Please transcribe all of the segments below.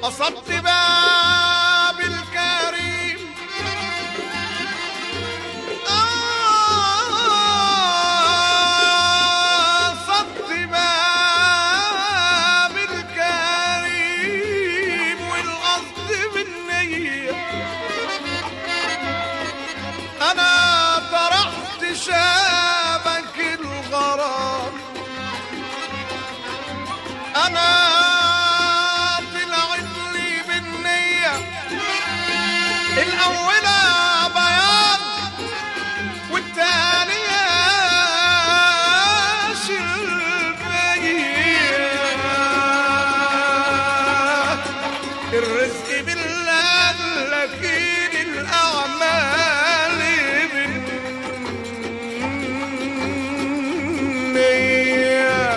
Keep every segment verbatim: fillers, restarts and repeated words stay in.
قصدت باب الكريم قصدت باب الكريم والقصد بالنية أنا طرحت شابك الغرام أنا الأولى بياض والتانية شربية الرزق بالله لكن الأعمال بالنية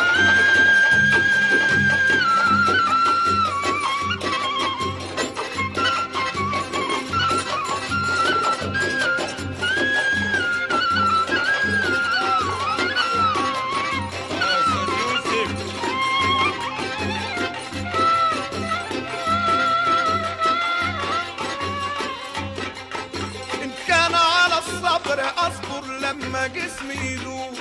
أصبر لما جسمي يدوب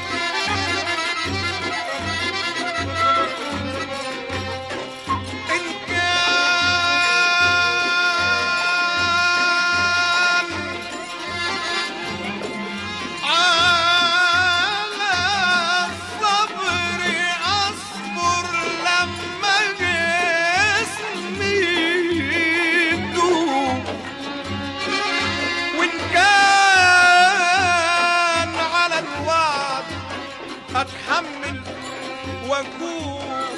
إن كان على الصبر أصبر لما جسمي يدوب وإن كان أتحمل وأكون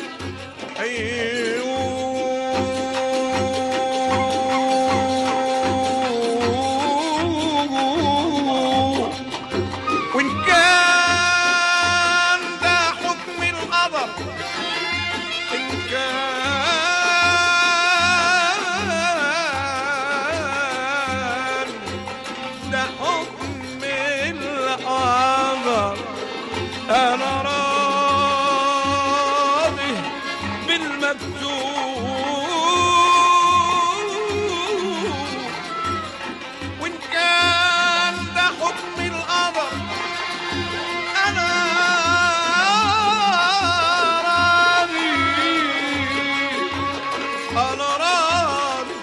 وإن كان ده حكم القدر إن كان ده حكم القدر أنا راضي بالمكتوب وإن كان ده حكم القدر أنا راضي أنا راضي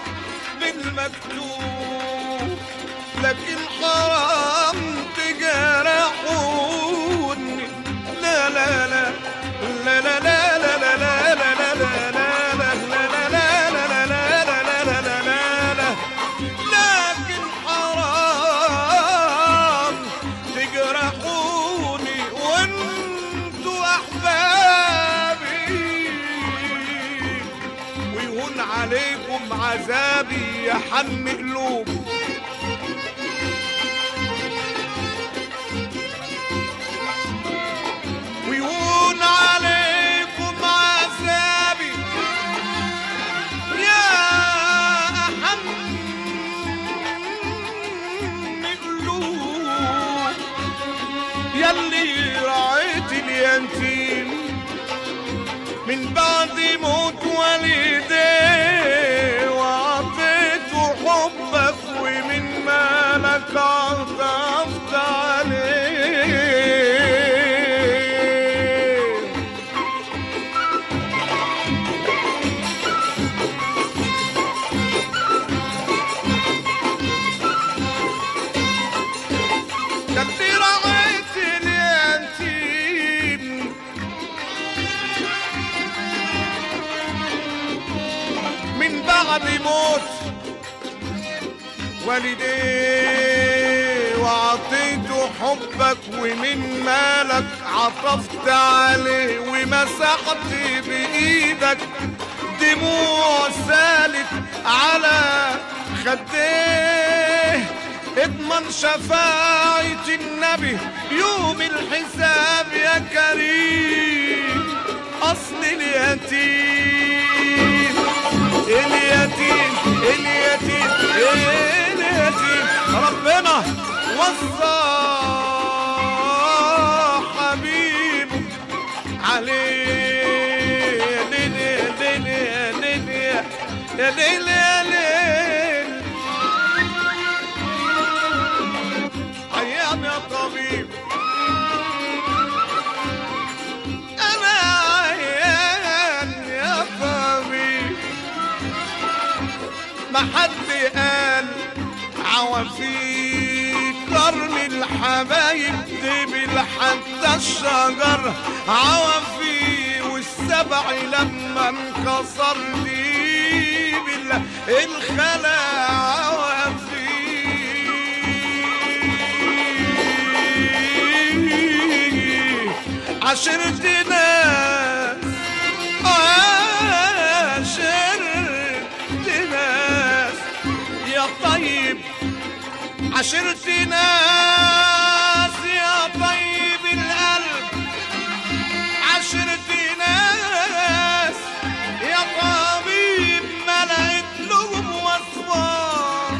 بالمكتوب لكن حرام تجرحوني لا لا لا لا لا لا لا لا لا لكن حرام تجرحوني وانتوا احبابي ويهون عليكم عذابي يا حن قلوب ويهون عليكم عذابي يا أحن قلوب يلي رعيت اليتيم من بعد موت والديه وعطيته حبك ومن مالك عطفت عليه بعد موت والديه وعطيته حبك ومن مالك عطفت عليه ومسحت بإيدك دموع سالت على خديه اضمن شفاعة النبي يوم الحساب يا كريم أصل اليتيم اليتيم اليتيم اليتيم ربنا وصى حبيبه عليه دنيا دنيا دنيا يا ليل يا ليل عيان يا طبيب انا عيان يا طبيب ما حد قال عوافيك قرن الحبايب دبل حتى الشجر عوافي والسبع لما انكسر ديب الخلا عوافي عشرت ناس عشرت ناس يا طيب عشرت ناس يا طيب القلب عشرت ناس يا طبيب ملأت لهم وصفات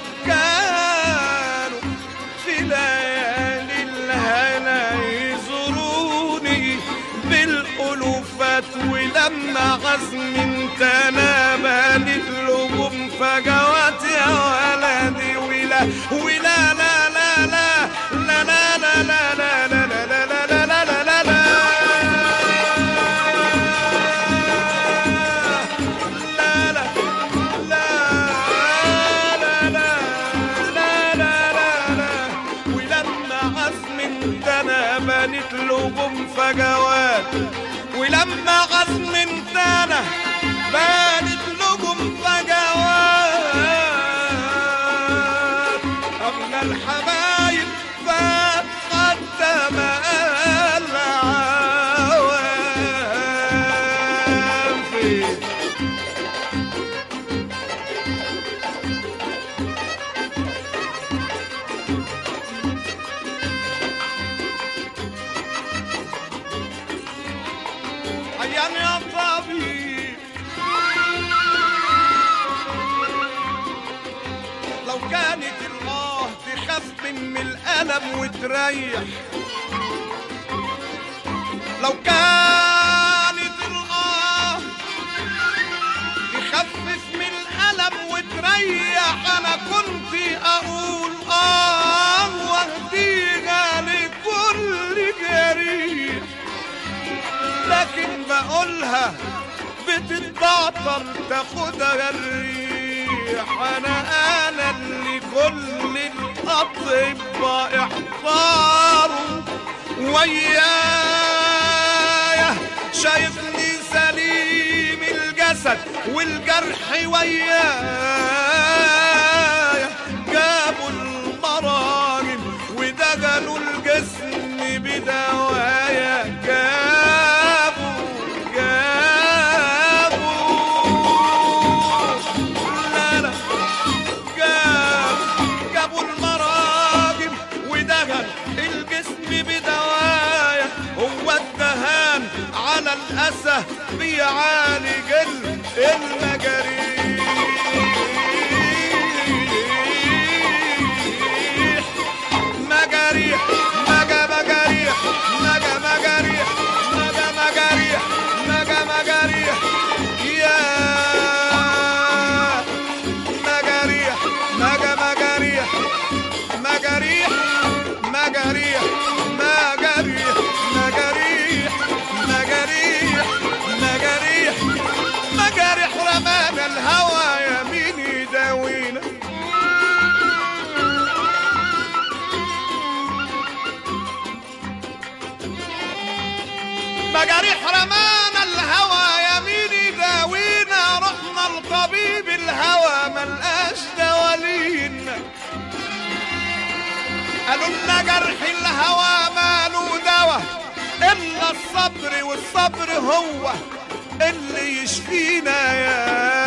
كانوا في ليالي الهنا يزوروني بالألوفات ولما غزم تنابني لهم فجوات يا ولدي ولا ولا لا لا لا لا لا لا لا لا لا لا لا لا لا لا لا ولما غزم تنابنت لهم فجوات ولما غزم تنا بانت لهم فجوات أغلى الحبايب فات قدم العوافي عيان يا طبيب لو كانت الله تخاف من الألم وتريح لو كانت الله تخفف من الألم وتريح أنا كنت أقول آه واهديها لكل جريح لكن بقولها بتتبعطر تاخدها الريح انا انا اللي كل الاطباء احضروا ويايا شايفني سليم الجسد والجرح ويايا جابوا المراجل ودجلوا الجسم بدوايا جابوا جابوا لا لا جابوا جابوا المراجل ودجلوا الجسم بدوايا هو الدهان على الأسى بيعالج المجاريح مجاريح مجا مجاريح مجا مجاريح مجا مجاريح مجا مجاريح يا مجاريح مجا مجاريح مجاريح مجاريح مجاريح مجاريح مجاريح مجاريح مجاريح رمانا الهوى يمين يداوينا مجاريح رمانا الهوى يمين يداوينا رحنا لطبيب الهوى ملقاش دوالينا قالوا لنا جرح الهوى ماله دوا الا الصبر والصبر هو اللي يشفينا يا